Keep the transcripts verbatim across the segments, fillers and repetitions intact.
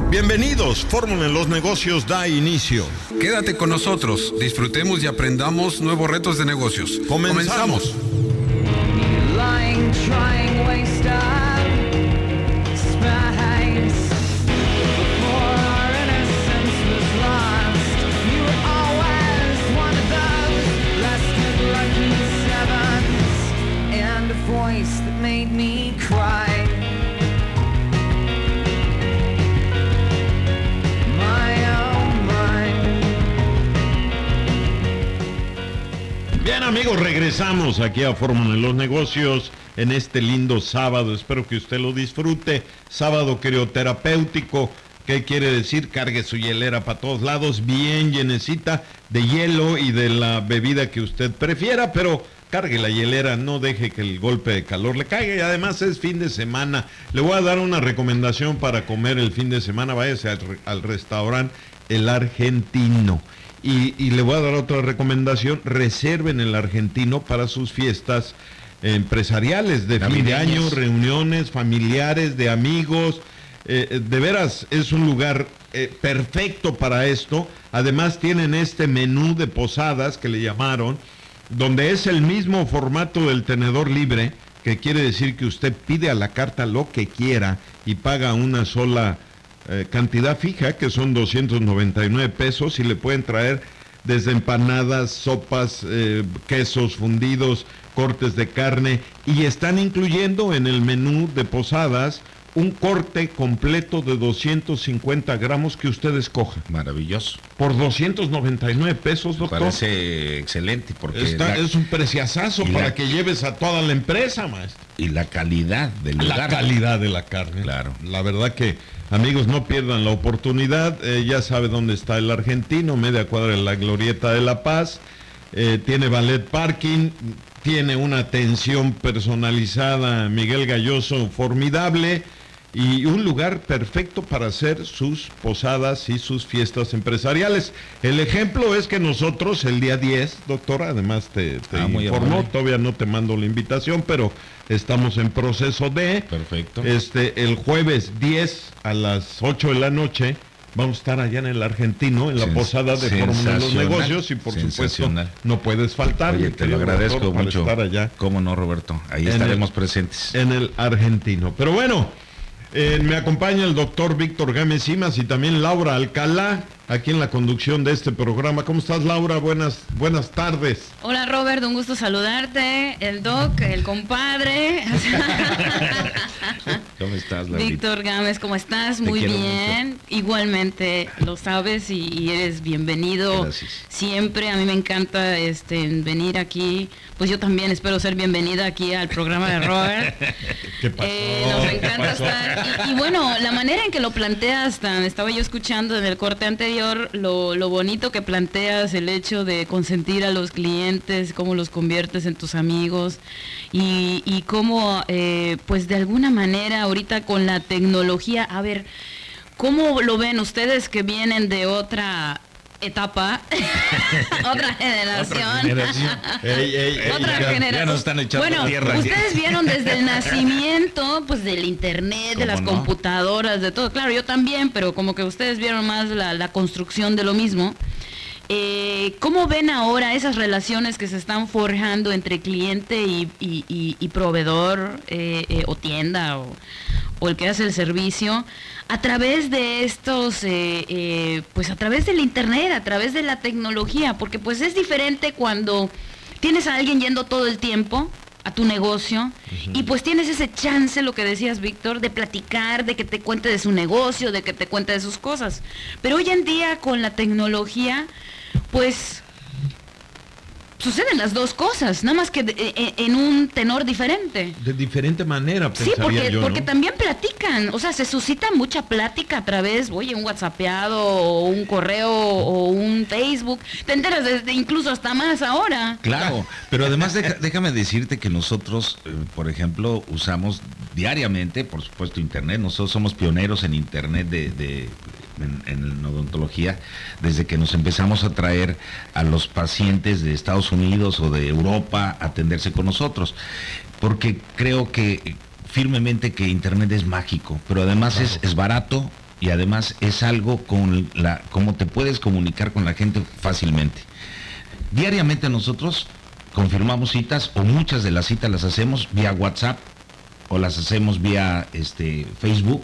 Bienvenidos, Fórmula en los Negocios da inicio. Quédate con nosotros, disfrutemos y aprendamos nuevos retos de negocios. Comenzamos. Bien, amigos, regresamos aquí a Fórmula en los Negocios en este lindo sábado. Espero que usted lo disfrute. Sábado crioterapéutico. ¿Qué quiere decir? Cargue su hielera para todos lados, bien llenecita de hielo y de la bebida que usted prefiera, pero cargue la hielera, no deje que el golpe de calor le caiga. Y además es fin de semana. Le voy a dar una recomendación para comer el fin de semana. Váyase al, al restaurante El Argentino. Y, y le voy a dar otra recomendación: reserven el Argentino para sus fiestas empresariales de fin de año, reuniones familiares, de amigos. Eh, de veras es un lugar eh, perfecto para esto. Además tienen este menú de posadas que le llamaron, donde es el mismo formato del tenedor libre, que quiere decir que usted pide a la carta lo que quiera y paga una sola Eh, cantidad fija, que son doscientos noventa y nueve pesos, y le pueden traer desde empanadas, sopas, eh, quesos fundidos, cortes de carne, y están incluyendo en el menú de posadas un corte completo de doscientos cincuenta gramos que usted escoja. Maravilloso. Por doscientos noventa y nueve pesos, doctor. Me parece excelente, porque Está, la, es un preciazazo para la, que lleves a toda la empresa, maestro. Y la calidad del lugar. La calidad de la carne. Claro. La verdad que, amigos, no pierdan la oportunidad. Eh, ya sabe dónde está el Argentino, media cuadra en la Glorieta de La Paz. Eh, tiene valet parking, tiene una atención personalizada, Miguel Galloso, formidable. Y un lugar perfecto para hacer sus posadas y sus fiestas empresariales. El ejemplo es que nosotros el día diez, doctor, además te, te ah, informó, todavía no te mando la invitación, pero estamos en proceso de... Perfecto. Este, el jueves diez a las ocho de la noche vamos a estar allá en el Argentino, en la Sens- posada de Fórmula en los Negocios, y por supuesto no puedes faltar. Oye, te lo agradezco doctor, mucho. Estar allá. Cómo no, Roberto, ahí estaremos el, presentes. En el Argentino. Pero bueno... Eh, me acompaña el doctor Víctor Gámez Simas y también Laura Alcalá, aquí en la conducción de este programa. ¿Cómo estás, Laura? Buenas, buenas tardes. Hola, Robert, un gusto saludarte, el doc, el compadre. ¿Cómo estás, Laura? Víctor Gámez, ¿cómo estás? Muy bien. Mucho. Igualmente lo sabes y, y eres bienvenido. Gracias. Siempre. A mí me encanta este venir aquí. Pues yo también espero ser bienvenida aquí al programa de Robert. ¿Qué pasó? Eh, nos encanta estar. Y, y bueno, la manera en que lo planteas, tan, estaba yo escuchando en el corte anterior, lo, lo bonito que planteas, el hecho de consentir a los clientes, cómo los conviertes en tus amigos y, y cómo, eh, pues de alguna manera, ahorita con la tecnología, a ver, ¿cómo lo ven ustedes que vienen de otra etapa, otra generación, otra generación, ey, ey, ey, otra ya, generación. Ya nos están echando bueno, tierra. Ustedes vieron desde el nacimiento, pues del internet, de las no? computadoras, de todo. Claro, yo también, pero como que ustedes vieron más la, la construcción de lo mismo. Eh, ¿Cómo ven ahora esas relaciones que se están forjando entre cliente y, y, y, y proveedor eh, eh, o tienda o, o el que hace el servicio a través de estos, eh, eh, pues a través del internet, a través de la tecnología? Porque pues es diferente cuando tienes a alguien yendo todo el tiempo a tu negocio, uh-huh, y pues tienes ese chance, lo que decías, Víctor, de platicar, de que te cuente de su negocio, de que te cuente de sus cosas. Pero hoy en día con la tecnología, pues suceden las dos cosas, nada más que de, de, en un tenor diferente. De diferente manera, sí, porque, yo, porque ¿no? también platican, o sea, se suscita mucha plática a través, oye, un WhatsAppeado, o un correo, o un Facebook, te enteras desde incluso hasta más ahora. Claro, pero además deja, déjame decirte que nosotros, eh, por ejemplo, usamos diariamente, por supuesto, internet. Nosotros somos pioneros en internet de... de En, en odontología, desde que nos empezamos a traer a los pacientes de Estados Unidos o de Europa a atenderse con nosotros, porque creo que firmemente que internet es mágico, pero además claro. es, es barato, y además es algo con la, como te puedes comunicar con la gente fácilmente. Diariamente nosotros confirmamos citas, o muchas de las citas las hacemos vía WhatsApp o las hacemos vía este, Facebook.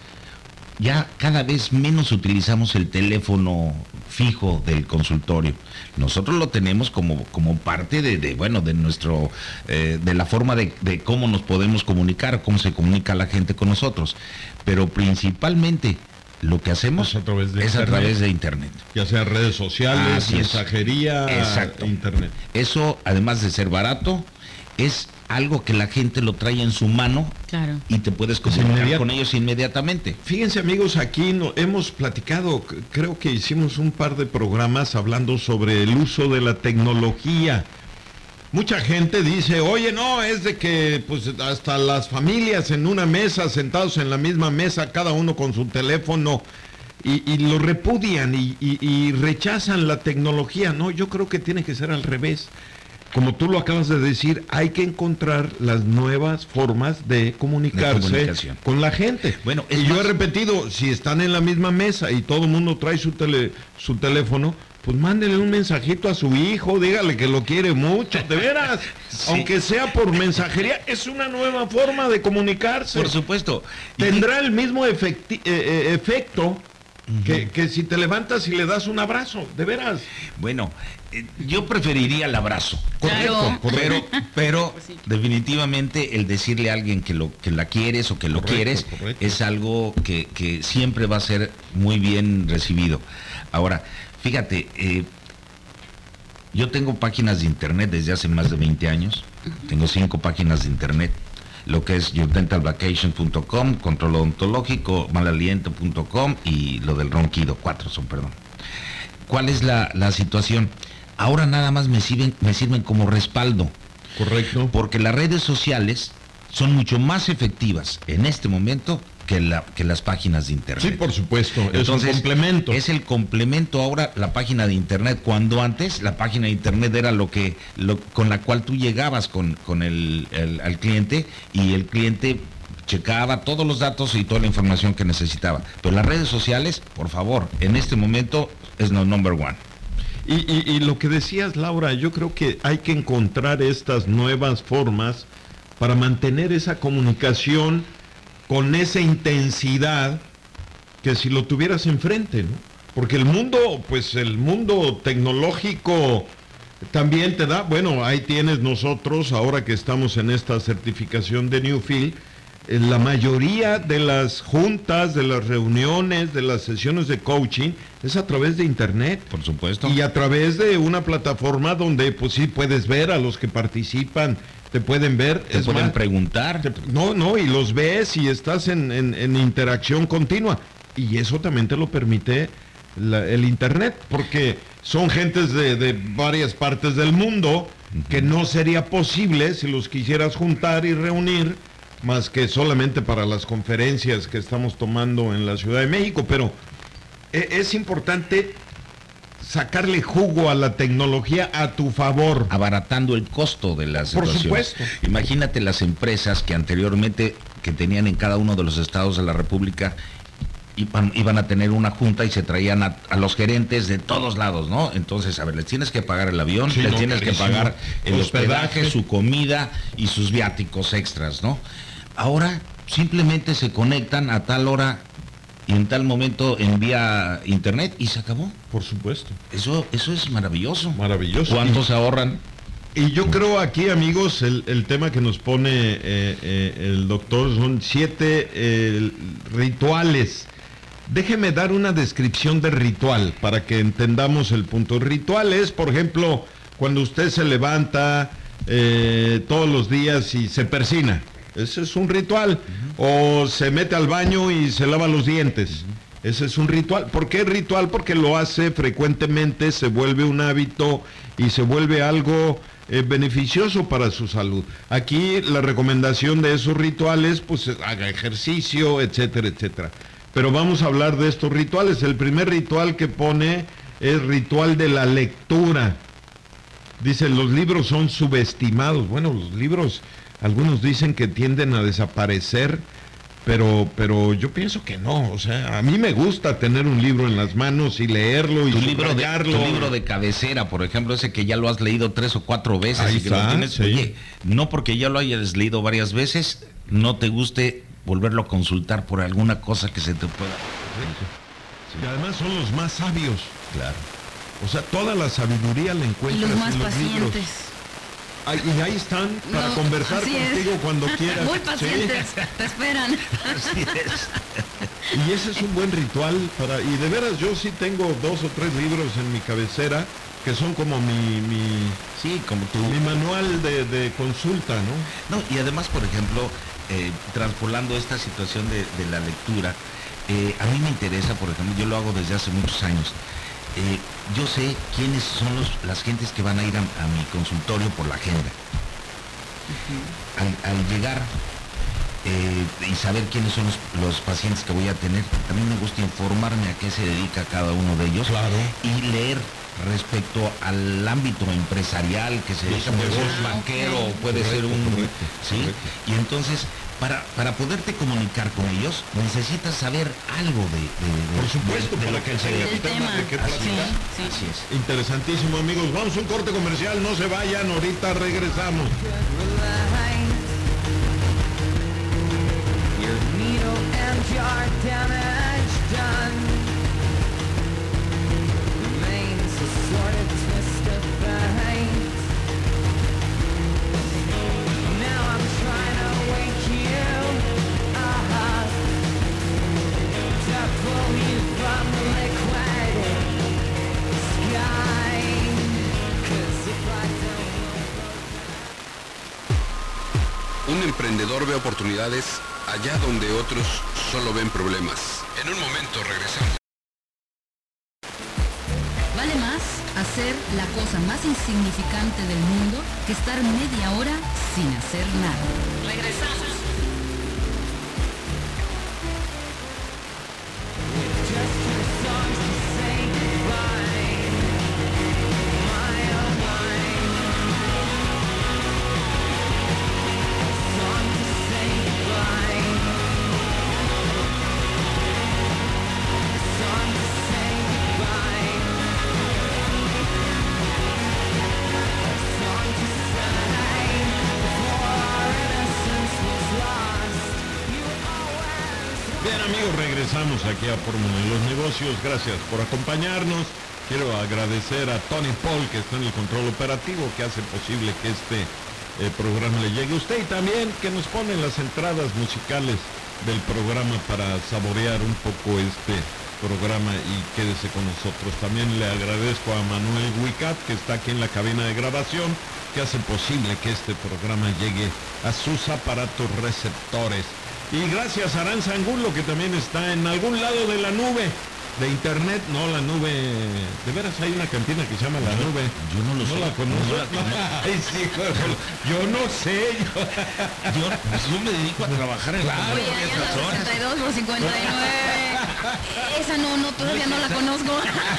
Ya cada vez menos utilizamos el teléfono fijo del consultorio. Nosotros lo tenemos como, como parte de, de, bueno, de nuestro, eh, de la forma de, de cómo nos podemos comunicar, cómo se comunica la gente con nosotros. Pero principalmente lo que hacemos es a través de, es internet. A través de internet. Ya sea redes sociales, Así mensajería, Exacto. internet. Eso, además de ser barato, es algo que la gente lo trae en su mano, claro, y te puedes comunicar con ellos inmediatamente. Fíjense, amigos, aquí no, hemos platicado, creo que hicimos un par de programas hablando sobre el uso de la tecnología. Mucha gente dice, oye, no, es de que pues hasta las familias en una mesa, sentados en la misma mesa, cada uno con su teléfono, y, y lo repudian y, y, y rechazan la tecnología. No, yo creo que tiene que ser al revés. Como tú lo acabas de decir, hay que encontrar las nuevas formas de comunicarse de con la gente. Bueno, y yo he repetido, si están en la misma mesa y todo el mundo trae su tele, su teléfono, pues mándele un mensajito a su hijo, dígale que lo quiere mucho, de veras. Sí. Aunque sea por mensajería, es una nueva forma de comunicarse. Por supuesto. Tendrá el mismo efecti- eh, efecto uh-huh. que, que si te levantas y le das un abrazo, de veras. Bueno, eh, yo preferiría el abrazo. Claro. Correcto, pero, pero pues sí. definitivamente el decirle a alguien que lo que la quieres o que lo correcto, quieres correcto. Es algo que, que siempre va a ser muy bien recibido. Ahora, fíjate, eh, yo tengo páginas de internet desde hace más de veinte años. Tengo cinco páginas de internet. Lo que es your dental vacation punto com, control odontológico, malaliento punto com y lo del ronquido. Cuatro son, perdón. ¿Cuál es la, la situación? Ahora nada más me sirven, me sirven como respaldo. Correcto. Porque las redes sociales son mucho más efectivas en este momento que, la, que las páginas de internet. Sí, por supuesto. Entonces, es un complemento. Es el complemento ahora la página de internet, cuando antes la página de internet era lo que lo, con la cual tú llegabas con, con el, el al cliente, y el cliente checaba todos los datos y toda la información que necesitaba. Pero las redes sociales, por favor, en este momento es no number one. Y, y, y lo que decías, Laura, yo creo que hay que encontrar estas nuevas formas para mantener esa comunicación con esa intensidad que si lo tuvieras enfrente, ¿no? Porque el mundo, pues el mundo tecnológico también te da, bueno, ahí tienes nosotros, ahora que estamos en esta certificación de Newfield, la mayoría de las juntas, de las reuniones, de las sesiones de coaching, es a través de internet. Por supuesto. Y a través de una plataforma donde pues sí puedes ver a los que participan, te pueden ver. Te es pueden más, preguntar. Te, no, no, y los ves y estás en, en, en interacción continua. Y eso también te lo permite la, el internet, porque son gentes de, de varias partes del mundo, uh-huh. que no sería posible si los quisieras juntar y reunir, más que solamente para las conferencias que estamos tomando en la Ciudad de México. Pero es importante sacarle jugo a la tecnología a tu favor. Abaratando el costo de las Por situaciones. supuesto. Imagínate las empresas que anteriormente, que tenían en cada uno de los estados de la República, iban, iban a tener una junta y se traían a, a los gerentes de todos lados, ¿no? Entonces, a ver, les tienes que pagar el avión, sí, les no, tienes carísimo. que pagar el hospedaje, hospedaje, su comida y sus viáticos extras, ¿no? Ahora simplemente se conectan a tal hora y en tal momento envía internet y se acabó. Por supuesto. Eso, eso es maravilloso. Maravilloso. ¿Cuánto se ahorran? Y yo creo aquí, amigos, el, el tema que nos pone eh, eh, el doctor son siete eh, rituales. Déjeme dar una descripción de ritual para que entendamos el punto. El ritual es, por ejemplo, cuando usted se levanta eh, todos los días y se persina. Ese es un ritual. Uh-huh. O se mete al baño y se lava los dientes. Uh-huh. Ese es un ritual. ¿Por qué ritual? Porque lo hace frecuentemente, se vuelve un hábito y se vuelve algo eh, beneficioso para su salud. Aquí la recomendación de esos rituales, pues haga ejercicio, etcétera, etcétera. Pero vamos a hablar de estos rituales. El primer ritual que pone es ritual de la lectura. Dice, los libros son subestimados. Bueno, los libros, algunos dicen que tienden a desaparecer Pero, pero yo pienso que no, o sea, a mí me gusta tener un libro en las manos y leerlo y Tu libro, de, subrayarlo. tu libro de cabecera, por ejemplo, ese que ya lo has leído tres o cuatro veces. Ahí y que está, lo tienes, sí. Oye, no porque ya lo hayas leído varias veces, no te guste volverlo a consultar por alguna cosa que se te pueda... Y además son los más sabios. Claro. O sea, toda la sabiduría la Y encuentras los más en los pacientes. libros. Ay, y ahí están para No, conversar así es. contigo cuando quieras. Muy Sí. pacientes, te esperan. Así es. Y ese es un buen ritual para... Y de veras, yo sí tengo dos o tres libros en mi cabecera que son como mi, mi, Sí, como tú. mi manual de, de consulta, ¿no? No, y además, por ejemplo, eh, transpolando esta situación de, de la lectura, eh, a mí me interesa, por ejemplo, yo lo hago desde hace muchos años. Eh, yo sé quiénes son los, las gentes que van a ir a, a mi consultorio por la agenda. Al, al llegar eh, y saber quiénes son los, los pacientes que voy a tener, también me gusta informarme a qué se dedica cada uno de ellos. Claro. Y leer respecto al ámbito empresarial que se dedica, puede ser un banquero, puede ser un... correcto, ¿sí? correcto. Y entonces, para, para poderte comunicar con ellos, necesitas saber algo de, de, de- Por supuesto, de- de para lo que que se haya dedica. El tema. de qué Así platicar. Sí, sí. Así es. Interesantísimo, amigos. Vamos a un corte comercial, no se vayan, ahorita regresamos. Your needle and jar damage done remains a sort of twist of fate. Now I'm trying to wake you up to pull you from the liquid sky. 'Cause if I don't Un emprendedor ve oportunidades allá donde otros solo ven problemas. En un momento regresamos. Vale más hacer la cosa más insignificante del mundo que estar media hora sin hacer nada. Regresamos. Bien, amigos, regresamos aquí a Fórmula de los Negocios. Gracias por acompañarnos. Quiero agradecer a Tony Paul, que está en el control operativo, que hace posible que este eh, programa le llegue a usted, y también que nos pone las entradas musicales del programa para saborear un poco este programa, y quédese con nosotros. También le agradezco a Manuel Huicat, que está aquí en la cabina de grabación, que hace posible que este programa llegue a sus aparatos receptores. Y gracias a Aranza Angulo, que también está en algún lado de la nube de internet. No, la nube, de veras hay una cantina que se llama La Nube. yo no lo sé. la conozco. No la conozco. Ay, sí, pero yo no sé. yo- Yo, pues, yo me dedico a trabajar en Claro. la Oye, allá en la sesenta y dos por cincuenta y nueve. Esa no, no, todavía no la conozco.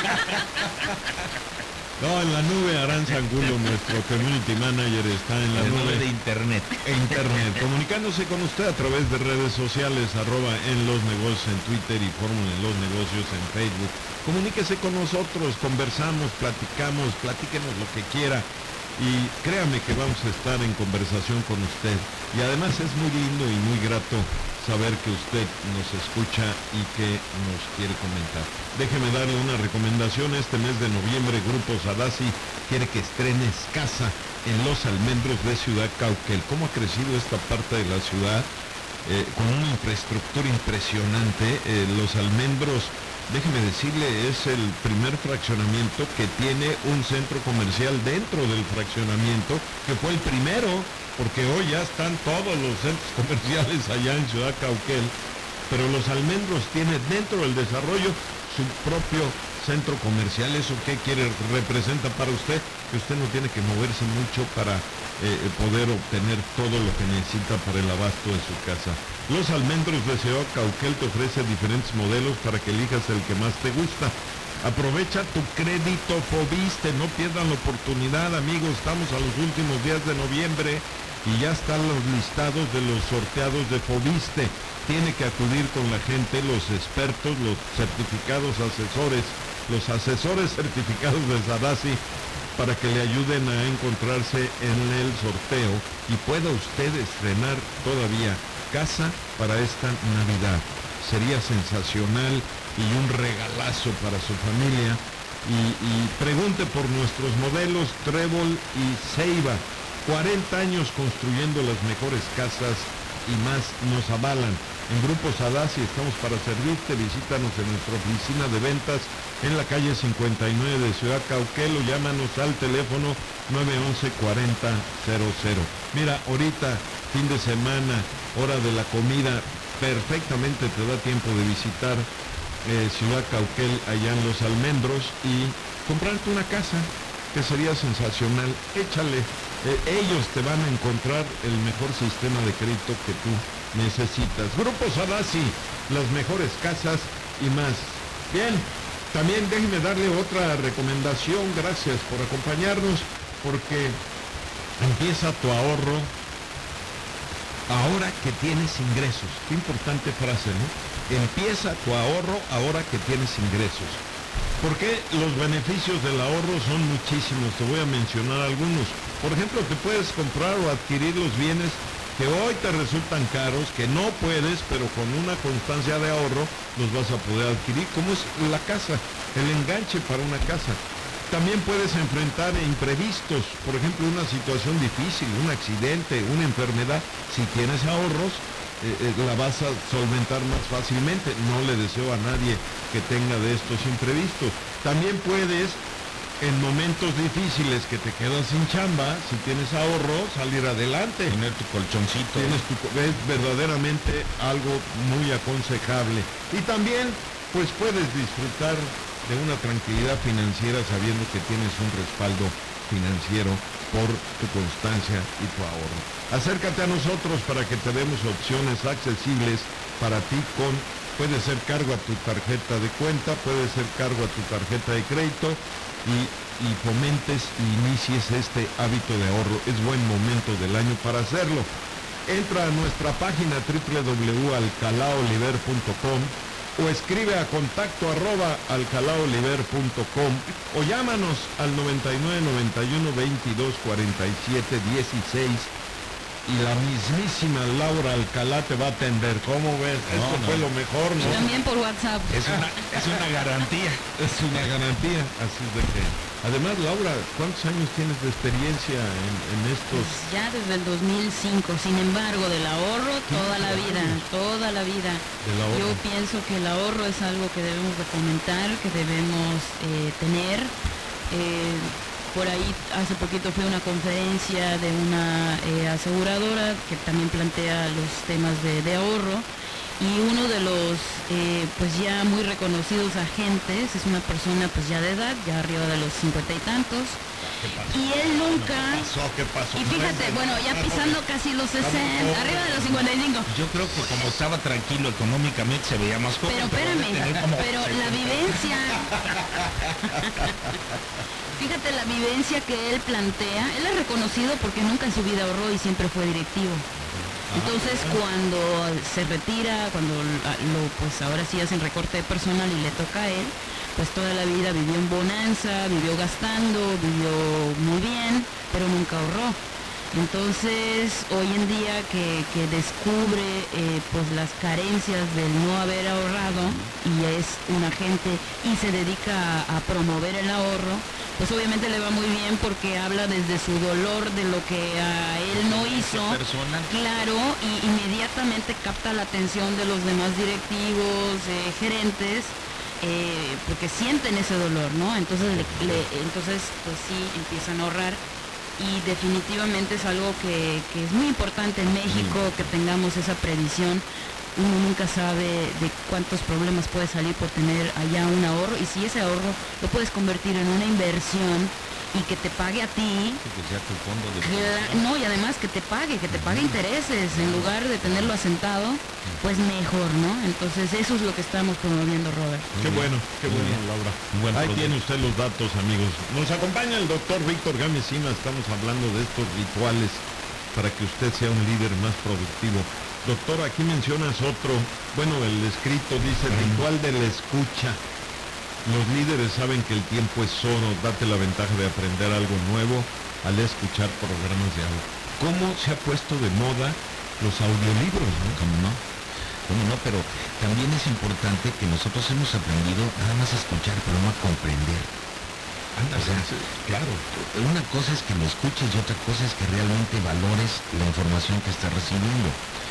No, en la nube Aranza Angulo, nuestro community manager, está en la la nube nube de internet. e internet, comunicándose con usted a través de redes sociales, arroba en los negocios en Twitter y Fórmula en los negocios en Facebook. Comuníquese con nosotros, conversamos, platicamos, platíquenos lo que quiera, y créame que vamos a estar en conversación con usted. Y además es muy lindo y muy grato saber que usted nos escucha y que nos quiere comentar. Déjeme darle una recomendación. Este mes de noviembre, Grupo Sadasi quiere que estrenes casa en Los Almendros de Ciudad Cauquel. ¿Cómo ha crecido esta parte de la ciudad? Eh, con una infraestructura impresionante. Eh, Los Almendros, déjeme decirle, es el primer fraccionamiento que tiene un centro comercial dentro del fraccionamiento, que fue el primero, porque hoy ya están todos los centros comerciales allá en Ciudad Cauquel, pero Los Almendros tiene dentro del desarrollo su propio centro comercial. ¿Eso qué quiere? Representa para usted que usted no tiene que moverse mucho para eh, poder obtener todo lo que necesita para el abasto de su casa. Los Almendros de Ciudad Cauquel te ofrece diferentes modelos para que elijas el que más te gusta. Aprovecha tu crédito Foviste, no pierdan la oportunidad, amigos. Estamos a los últimos días de noviembre y ya están los listados de los sorteados de Foviste. tiene que acudir con la gente, los expertos, los certificados asesores, los asesores certificados de Sadasi, para que le ayuden a encontrarse en el sorteo y pueda usted estrenar todavía casa para esta Navidad. Sería sensacional y un regalazo para su familia. Y, y pregunte por nuestros modelos Trébol y Ceiba. cuarenta años construyendo las mejores casas y más nos avalan. En Grupo Sadasi estamos para servirte. Visítanos en nuestra oficina de ventas en la calle cincuenta y nueve de Ciudad Cauquel o llámanos al teléfono nueve once cuarenta cero cero. Mira, ahorita, fin de semana, hora de la comida, perfectamente te da tiempo de visitar eh, Ciudad Cauquel allá en Los Almendros y comprarte una casa, que sería sensacional. Échale, eh, ellos te van a encontrar el mejor sistema de crédito que tú necesitas. Grupo Sadasi, las mejores casas y más. Bien, también déjeme darle otra recomendación. Gracias por acompañarnos, porque empieza tu ahorro ahora que tienes ingresos. Qué importante frase, ¿no? Empieza tu ahorro ahora que tienes ingresos. Porque los beneficios del ahorro son muchísimos. Te voy a mencionar algunos. Por ejemplo, te puedes comprar o adquirir los bienes que hoy te resultan caros, que no puedes, pero con una constancia de ahorro los vas a poder adquirir, como es la casa, el enganche para una casa. También puedes enfrentar imprevistos, por ejemplo, una situación difícil, un accidente, una enfermedad. Si tienes ahorros, eh, eh, la vas a solventar más fácilmente. No le deseo a nadie que tenga de estos imprevistos. También puedes, en momentos difíciles que te quedas sin chamba, si tienes ahorro, salir adelante. Tener tu colchoncito. Tienes tu, es verdaderamente algo muy aconsejable. Y también, pues puedes disfrutar de una tranquilidad financiera sabiendo que tienes un respaldo financiero por tu constancia y tu ahorro. Acércate a nosotros para que te demos opciones accesibles para ti con, puede ser cargo a tu tarjeta de cuenta, puede ser cargo a tu tarjeta de crédito, y, y fomentes y inicies este hábito de ahorro. Es buen momento del año para hacerlo. Entra a nuestra página doble u doble u doble u punto alcalá oliver punto com o escribe a contacto arroba alcalá oliver punto com o llámanos al noventa y nueve noventa y uno veintidós cuarenta y siete dieciséis y la mismísima Laura Alcalá te va a atender. ¿Cómo ves? No, Esto no. fue lo mejor, Y ¿no? también por WhatsApp. Es una, es una garantía. Es una garantía, así de que... Además, Laura, ¿cuántos años tienes de experiencia en, en estos? Pues ya desde el dos mil cinco, sin embargo, del ahorro toda la vida, toda la vida. Del ahorro. Yo pienso que el ahorro es algo que debemos de fomentar, que debemos eh, tener. Eh, por ahí hace poquito fue una conferencia de una eh, aseguradora que también plantea los temas de, de ahorro. Y uno de los eh, pues ya muy reconocidos agentes es una persona pues ya de edad, ya arriba de los cincuenta y tantos. Y él nunca... ¿Qué pasó? ¿Qué pasó? Y fíjate, bueno, ya pisando casi los sesenta, arriba de los cincuenta y cinco. Yo creo que como estaba tranquilo económicamente se veía más joven. Pero espérame, pero la vivencia... Fíjate la vivencia que él plantea. Él es reconocido porque nunca en su vida ahorró y siempre fue directivo. Entonces cuando se retira, cuando lo, pues ahora sí hacen recorte de personal y le toca a él, pues toda la vida vivió en bonanza, vivió gastando, vivió muy bien, pero nunca ahorró. Entonces hoy en día que, que descubre eh, pues las carencias del no haber ahorrado y es un agente y se dedica a, a promover el ahorro, pues obviamente le va muy bien porque habla desde su dolor de lo que a él no hizo. Personal. Claro, y inmediatamente capta la atención de los demás directivos, eh, gerentes, eh, porque sienten ese dolor, ¿no? Entonces, le, le, entonces pues sí, empiezan a ahorrar. Y definitivamente es algo que, que es muy importante en México, que tengamos esa previsión. Uno nunca sabe de cuántos problemas puede salir por tener allá un ahorro, y si ese ahorro lo puedes convertir en una inversión y que te pague a ti, Que sea tu fondo de... cla- no, y además que te pague, que te pague intereses, en lugar de tenerlo asentado, pues mejor, ¿no? Entonces eso es lo que estamos promoviendo, Robert. Qué bueno, qué Muy bueno, bien. Laura. Buen Ahí producto. tiene usted los datos, amigos. Nos acompaña el doctor Víctor Gámez Sima. Estamos hablando de estos rituales para que usted sea un líder más productivo. Doctor, aquí mencionas otro, bueno, el escrito dice ritual de la escucha. Los líderes saben que el tiempo es oro, date la ventaja de aprender algo nuevo al escuchar programas de audio. ¿Cómo se ha puesto de moda los audiolibros, no? ¿Cómo no? ¿Cómo no? Pero también es importante que nosotros hemos aprendido nada más a escuchar, pero no a comprender. Anda, O sea, sí, claro. Una cosa es que lo escuches y otra cosa es que realmente valores la información que estás recibiendo.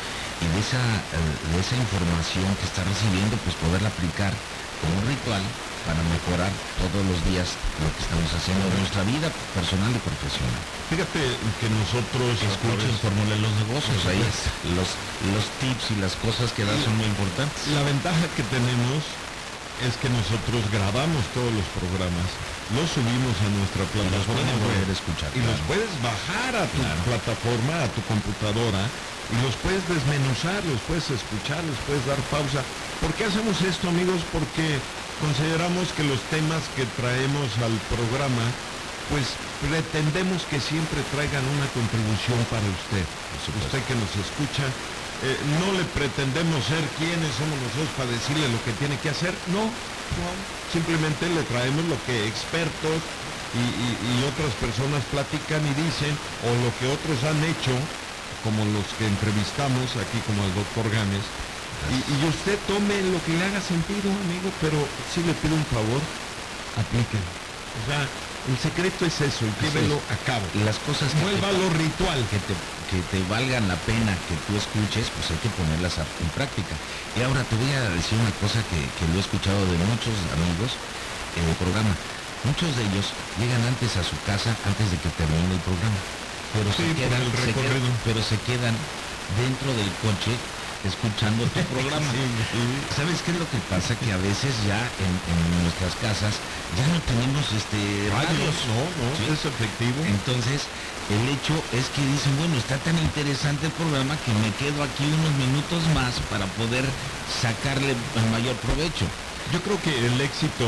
Y de esa, eh, de esa información que estás recibiendo, pues poderla aplicar como un ritual para mejorar todos los días lo que estamos haciendo en nuestra vida personal y profesional. Fíjate que nosotros Escuchen Fórmula de los Negocios, Por ahí supuesto. los, los tips y las cosas que das son muy importantes. La ventaja que tenemos es que nosotros grabamos todos los programas, los subimos a nuestra plataforma pueden web volver a escuchar, y los claro. puedes bajar a tu plataforma, a tu computadora, y los puedes desmenuzar, los puedes escuchar, les puedes dar pausa. ¿Por qué hacemos esto, amigos? Porque consideramos que los temas que traemos al programa, pues pretendemos que siempre traigan una contribución para usted. Usted que nos escucha, eh, no le pretendemos ser quiénes somos nosotros para decirle lo que tiene que hacer, no, no, simplemente le traemos lo que expertos y, y, y otras personas platican y dicen, o lo que otros han hecho, como los que entrevistamos aquí, como el doctor Gámez, y, y usted tome lo que le haga sentido, amigo, pero sí le pido un favor, aplíquelo. O sea, el secreto es eso, y llévelo a cabo. Y las cosas que te, Vuélvalo ritual. que te, que te valgan la pena que tú escuches, pues hay que ponerlas a- en práctica. Y ahora te voy a decir una cosa que, que lo he escuchado de muchos amigos en el programa. Muchos de ellos llegan antes a su casa, antes de que termine el programa. Pero, Sí, se, por quedan, el se recorrido. quedan- pero se quedan dentro del coche escuchando tu programa. Sí, sí. ¿Sabes qué es lo que pasa? Que a veces ya en, en nuestras casas ya no tenemos este radios. No, no, Sí. es efectivo. Entonces, el hecho es que dicen, bueno, está tan interesante el programa que me quedo aquí unos minutos más para poder sacarle el mayor provecho. Yo creo que el éxito,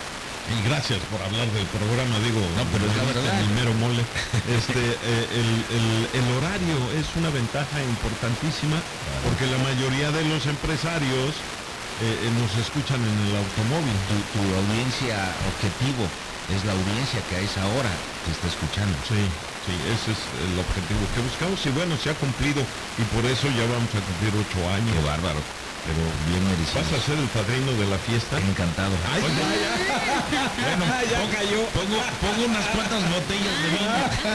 y gracias por hablar del programa, digo, No, pero es la me diste verdad. el mero mole. Este, eh, el, el- el horario es una ventaja importantísima, porque la mayoría de los empresarios eh, eh, nos escuchan en el automóvil. Tu, tu audiencia objetivo es la audiencia que a esa hora te está escuchando. Sí, sí, ese es el objetivo que buscamos, y bueno, se ha cumplido, y por eso ya vamos a cumplir ocho años. Qué bárbaro, pero bien merecido. ¿Vas a ser el padrino de la fiesta? Encantado. Ay, Oye, ya, bueno, ya, ya pongo, cayó. pongo, pongo unas cuantas botellas de vino.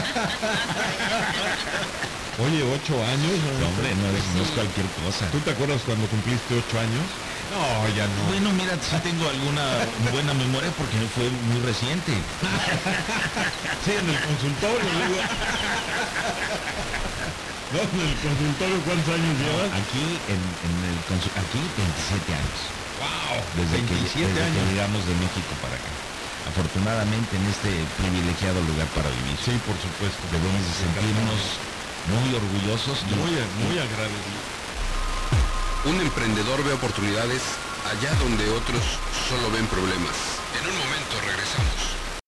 Oye, ocho años. No, hombre, no es, no es cualquier cosa. ¿Tú te acuerdas cuando cumpliste ocho años? No, ya no. Bueno, mira, sí tengo alguna buena memoria porque fue muy reciente. Sí, en el consultorio, digo. No, en el consultorio, ¿cuántos años llevas? Aquí, en, en el consu- aquí veintisiete años. ¡Wow! Desde, que, veintisiete desde que años. llegamos de México para acá. Afortunadamente en este privilegiado lugar para vivir. Sí, por supuesto. Debemos de sentirnos muy orgullosos y Muy, muy agradecido. Un emprendedor ve oportunidades allá donde otros solo ven problemas. En un momento regresamos.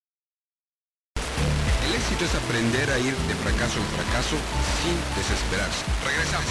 El éxito es aprender a ir de fracaso en fracaso sin desesperarse. Regresamos.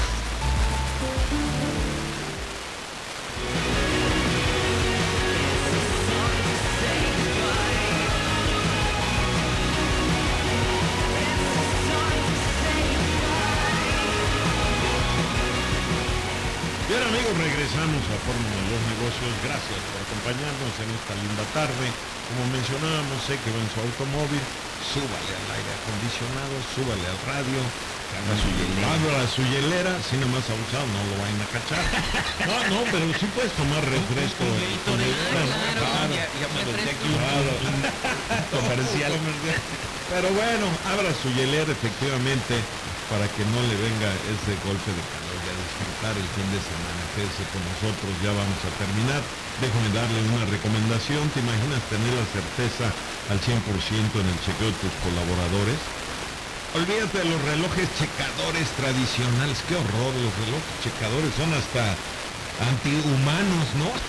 Bien, amigos, regresamos a Fórmula de los Negocios. Gracias por acompañarnos en esta linda tarde. Como mencionábamos, sé que va en su automóvil, súbale al aire acondicionado, súbale al radio, Abra su hielera. abra su hielera, si no más abusado, no lo vayan a cachar. No, no, pero sí puedes tomar refresco. Claro, ya, ya me metí aquí un- Claro. un comercial. Pero bueno, abra su hielera efectivamente para que no le venga ese golpe de calor y a disfrutar el fin de semana. Quédese con nosotros, ya vamos a terminar. Déjame darle una recomendación. ¿Te imaginas tener la certeza al cien por ciento en el chequeo de tus colaboradores? Olvídate de los relojes checadores tradicionales. Qué horror, los relojes checadores son hasta antihumanos, ¿no?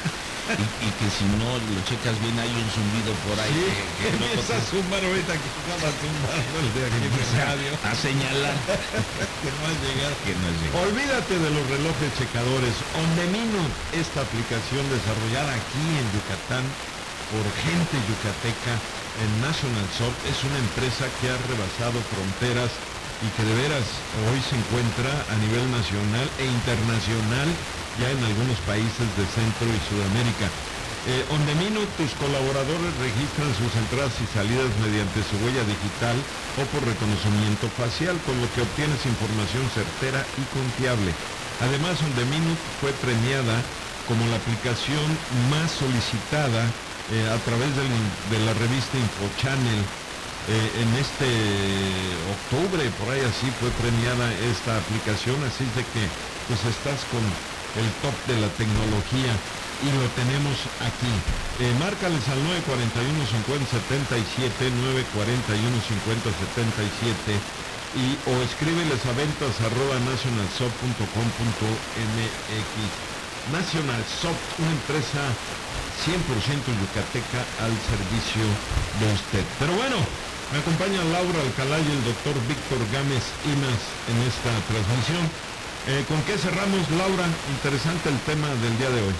y, y que si no lo checas bien hay un zumbido por ahí. Sí, que, que no empieza a te- zumbar ahorita que estaba zumbando el de aquí en el radio. a señalar Que no has llegado. que no es llegado. Olvídate de los relojes checadores. On the Minute, esta aplicación desarrollada aquí en Yucatán por gente yucateca en National Soft, es una empresa que ha rebasado fronteras y que de veras hoy se encuentra a nivel nacional e internacional ya en algunos países de Centro y Sudamérica. Eh, On the Minute, tus colaboradores registran sus entradas y salidas mediante su huella digital o por reconocimiento facial, con lo que obtienes información certera y confiable. Además, On the Minute fue premiada como la aplicación más solicitada eh, a través del- de la revista InfoChannel. Eh, en este octubre, por ahí así, fue premiada esta aplicación, así es de que pues estás con el top de la tecnología y lo tenemos aquí. Eh, márcales al nueve cuatro uno, cinco cero siete siete, nueve cuatro uno, cinco cero siete siete y, o escríbeles a ventas arroba nationalsoft punto com punto m x. National Soft, una empresa cien por ciento yucateca al servicio de usted. Pero bueno, me acompaña Laura Alcalá y el doctor Víctor Gámez Imas en esta transmisión. Eh, ¿Con qué cerramos, Laura? Interesante el tema del día de hoy.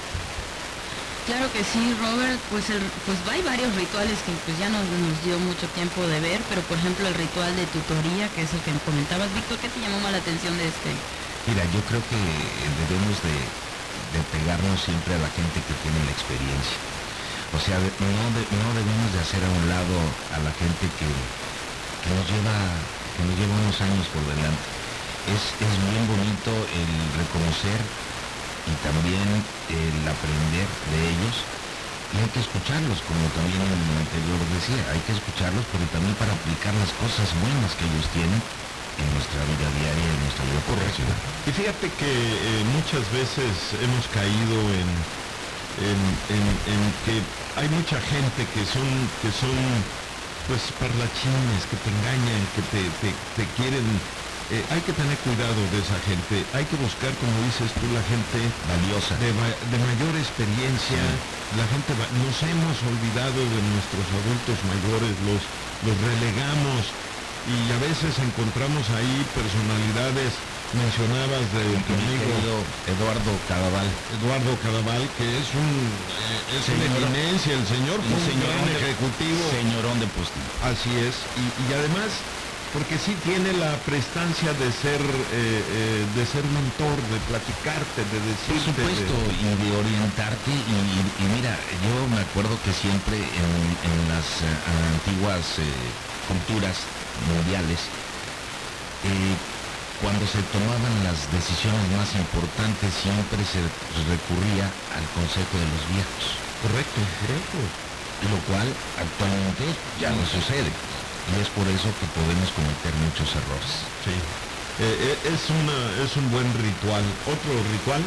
Claro que sí, Robert, pues el, pues hay varios rituales que pues ya nos, nos dio mucho tiempo de ver, pero por ejemplo el ritual de tutoría, que es el que me comentabas, Víctor, ¿qué te llamó más la atención de este? Mira, yo creo que debemos de, de pegarnos siempre a la gente que tiene la experiencia. O sea, de- no, de- no debemos de hacer a un lado a la gente que, que nos lleva que nos lleva unos años por delante. Es, es bien bonito el reconocer y también el aprender de ellos, y hay que escucharlos, como también en el anterior decía, hay que escucharlos, pero también para aplicar las cosas buenas que ellos tienen en nuestra vida diaria, en nuestra vida profesional. Y fíjate que eh, muchas veces hemos caído en, en, en- en que hay mucha gente que son, que son pues parlachines, que te engañan, que te, te, te quieren. Eh, hay que tener cuidado de esa gente, hay que buscar, como dices tú, la gente Valiosa. de, ma- de mayor experiencia. La gente va- nos hemos olvidado de nuestros adultos mayores, los, los relegamos y a veces encontramos ahí personalidades. Mencionabas de tu Mi amigo querido Eduardo Cadaval. Eduardo Cadaval, que es un eh, es una Señor- eminencia, el señor fue un gran de- ejecutivo. Señorón de postín. Así es, y, y además, porque sí tiene la prestancia de ser eh, eh, de ser mentor, de platicarte, de Por decirte. supuesto, de- y de orientarte, y, y- y mira, yo me acuerdo que siempre en, en las eh, antiguas eh, culturas mundiales, eh, cuando se tomaban las decisiones más importantes, siempre se recurría al consejo de los viejos, Correcto, correcto. lo cual actualmente ya no sucede, y es por eso que podemos cometer muchos errores. Sí. Eh, eh, es una es un buen ritual. Otro ritual.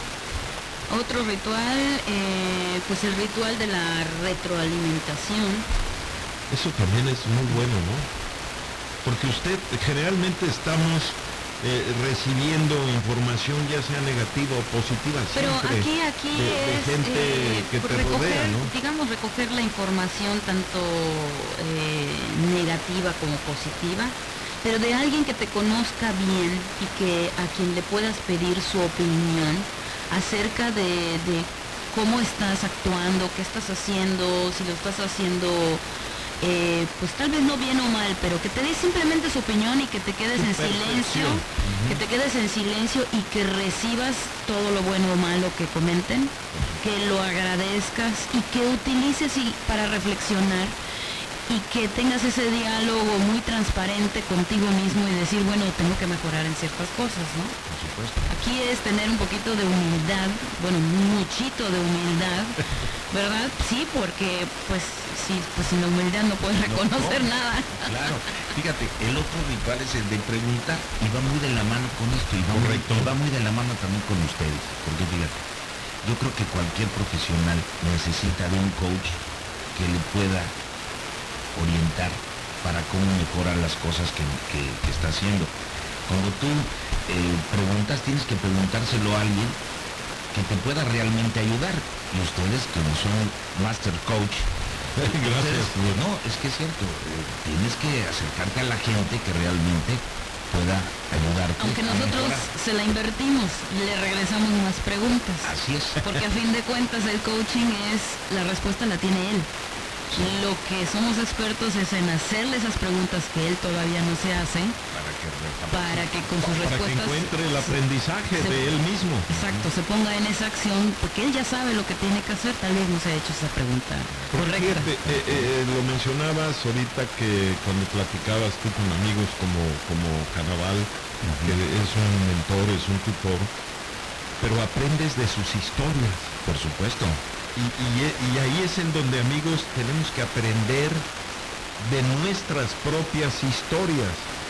Otro ritual, eh, pues el ritual de la retroalimentación. Eso también es muy bueno, ¿no? Porque usted, generalmente estamos eh, recibiendo información, ya sea negativa o positiva, Pero siempre aquí, aquí de, de es gente eh, que pues te recoger, rodea, ¿no? digamos, recoger la información tanto eh, negativa como positiva, pero de alguien que te conozca bien y que a quien le puedas pedir su opinión acerca de, de cómo estás actuando, qué estás haciendo, si lo estás haciendo eh, pues tal vez no bien o mal, pero que te dé simplemente su opinión y que te quedes Su en silencio, percepción. que te quedes en silencio y que recibas todo lo bueno o malo que comenten, que lo agradezcas y que utilices y- para reflexionar y que tengas ese diálogo muy transparente contigo mismo y decir, bueno, tengo que mejorar en ciertas cosas, ¿no? Por supuesto. Aquí es tener un poquito de humildad, bueno, muchito de humildad, ¿verdad? Sí, porque pues sí, pues sin la humildad no puedes reconocer no. nada. Claro, fíjate, el otro ritual es el de preguntar y va muy de la mano con esto y va, muy, Correcto. y va muy de la mano también con ustedes, porque fíjate, yo creo que cualquier profesional necesita de un coach que le pueda orientar para cómo mejorar las cosas que, que- que está haciendo. Cuando tú eh, preguntas, tienes que preguntárselo a alguien que te pueda realmente ayudar. y ustedes como son master coach, Gracias. ustedes- no, es que es cierto, eh, tienes que acercarte a la gente que realmente pueda ayudarte. Aunque a nosotros mejorar. se la invertimos, le regresamos más preguntas. Así es. Porque a fin de cuentas el coaching es, la respuesta la tiene él. Lo que somos expertos es en hacerle esas preguntas que él todavía no se hace, Para que recapacite. para que con sus Para que respuestas... encuentre el aprendizaje se- de él mismo. Exacto, se ponga en esa acción, porque él ya sabe lo que tiene que hacer, tal vez no se ha hecho esa pregunta Porque correcta. fíjate, eh, eh, lo mencionabas ahorita que cuando platicabas tú con amigos como, como Carnaval, que es un mentor, es un tutor, pero aprendes de sus historias. Por supuesto. Y, y- y ahí es en donde, amigos, tenemos que aprender de nuestras propias historias.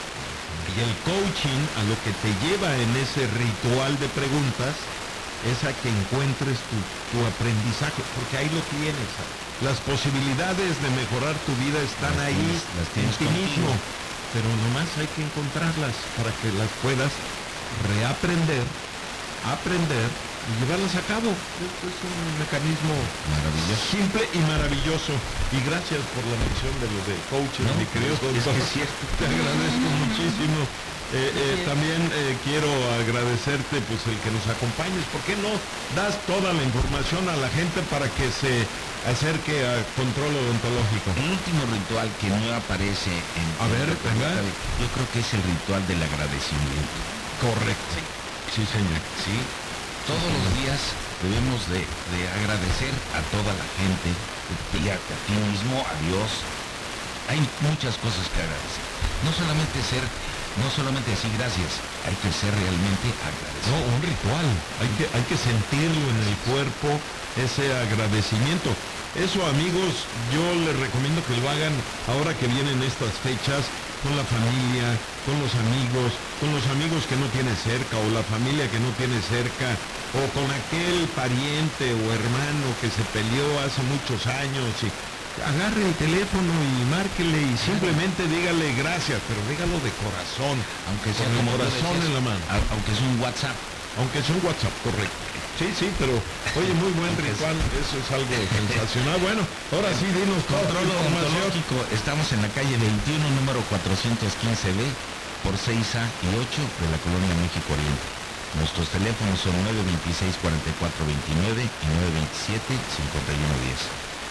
Y el coaching a lo que te lleva en ese ritual de preguntas es a que encuentres tu, tu aprendizaje, porque ahí lo tienes. Las posibilidades de mejorar tu vida están Las ahí tienes- las en tienes ti contigo. mismo, pero nomás hay que encontrarlas para que las puedas reaprender, aprender y llevarlas a cabo. Esto es un mecanismo Maravilloso. simple y maravilloso. Y gracias por la mención de lo de coaching, No, mi querido es que doctor. es cierto. Te agradezco muchísimo. Eh, eh, también eh, quiero agradecerte pues el que nos acompañes. ¿Por qué no das toda la información a la gente para que se acerque a control odontológico? El último ritual que no aparece en... A ver, en- venga. yo creo que es el ritual del agradecimiento. Correcto. Sí, señor. ¿Sí? Todos los días debemos de, de agradecer a toda la gente y a, a ti mismo, a Dios. Hay muchas cosas que agradecer. No solamente ser, no solamente decir gracias, hay que ser realmente No, agradecido. un ritual. Hay que, hay que sentirlo en el cuerpo, ese agradecimiento. Eso, amigos, yo les recomiendo que lo hagan ahora que vienen estas fechas, con la familia, con los amigos, con los amigos que no tienes cerca, o la familia que no tienes cerca, o con aquel pariente o hermano que se peleó hace muchos años. Y agarre el teléfono y márquele y simplemente dígale gracias, pero dígalo de corazón, Aunque sea con el como tú corazón decías, en la mano. a- aunque es un WhatsApp. Aunque es un WhatsApp, correcto. Sí, sí, pero oye, muy buen Aunque es- ritual, eso es algo sensacional. Bueno, ahora sí, dinos toda la Control información. odontológico, estamos en la calle veintiuno, número cuatrocientos quince B, por seis A y ocho de la colonia México Oriente. Nuestros teléfonos son nueve veintiséis, cuarenta y cuatro veintinueve y nueve veintisiete, cincuenta y uno diez.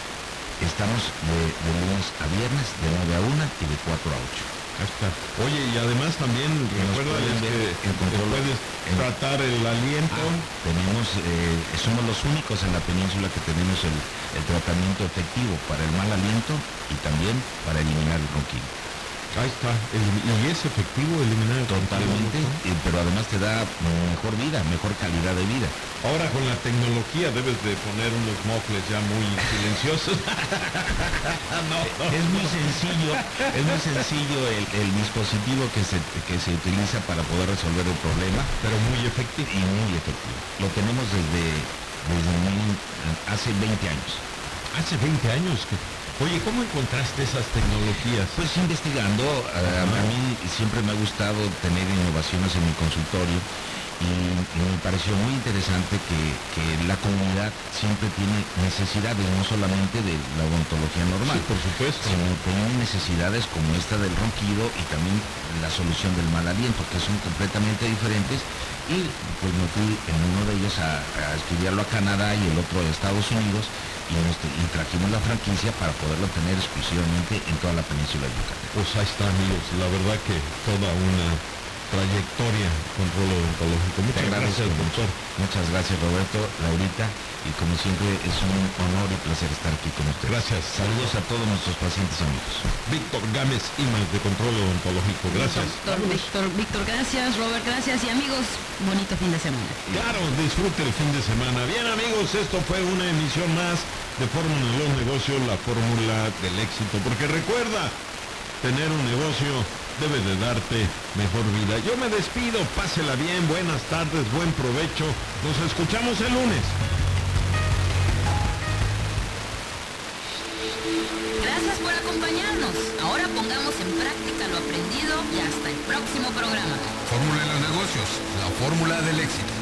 Estamos de, de lunes a viernes, de nueve a una y de cuatro a ocho. Ahí está. Oye, y además también recuérdales pueden ver que, en que control- puedes en- tratar el aliento. Tenemos, eh, somos los únicos en la península que tenemos el, el tratamiento efectivo para el mal aliento y también para eliminar el ronquido. Ahí está. El- y es efectivo eliminar el Totalmente, ronquido, ¿no? eh, pero además te da mejor vida, mejor calidad de vida. Ahora con la tecnología debes de poner unos mofles ya muy silenciosos. no, no. Es muy sencillo, es muy sencillo el, el dispositivo que se, que se utiliza para poder resolver el problema Pero muy efectivo. y muy efectivo. Lo tenemos desde, desde mil- hace veinte años. Hace veinte años que... Oye, ¿cómo encontraste esas tecnologías? Pues investigando, a, a mí siempre me ha gustado tener innovaciones en mi consultorio y, y me pareció muy interesante que, que la comunidad siempre tiene necesidades, no solamente de la odontología normal, Sí, por supuesto. sino tiene necesidades como esta del ronquido y también la solución del mal aliento, que son completamente diferentes. Y pues me fui en uno de ellos a, a estudiarlo a Canadá y el otro a Estados Unidos y, nos, y trajimos la franquicia para poderlo tener exclusivamente en toda la península de Yucatán. Pues ahí está, amigos. La verdad que toda una trayectoria control odontológico. Te Muchas agradezco gracias, mucho. doctor. Muchas gracias, Roberto, Laurita, y como siempre es un honor y placer estar aquí con ustedes. Gracias. Saludos a todos nuestros pacientes y amigos. Víctor Gámez Imas de Control Odontológico. Gracias. Doctor Víctor, Víctor, gracias. Robert, gracias. Y amigos, bonito fin de semana. Claro, disfrute el fin de semana. Bien, amigos, esto fue una emisión más de Fórmula en los Negocios, la fórmula del éxito. Porque recuerda, tener un negocio debe de darte mejor vida. Yo me despido, pásela bien, buenas tardes, buen provecho. Nos escuchamos el lunes. Gracias por acompañarnos. Ahora pongamos en práctica lo aprendido y hasta el próximo programa. Fórmula en los negocios, la fórmula del éxito.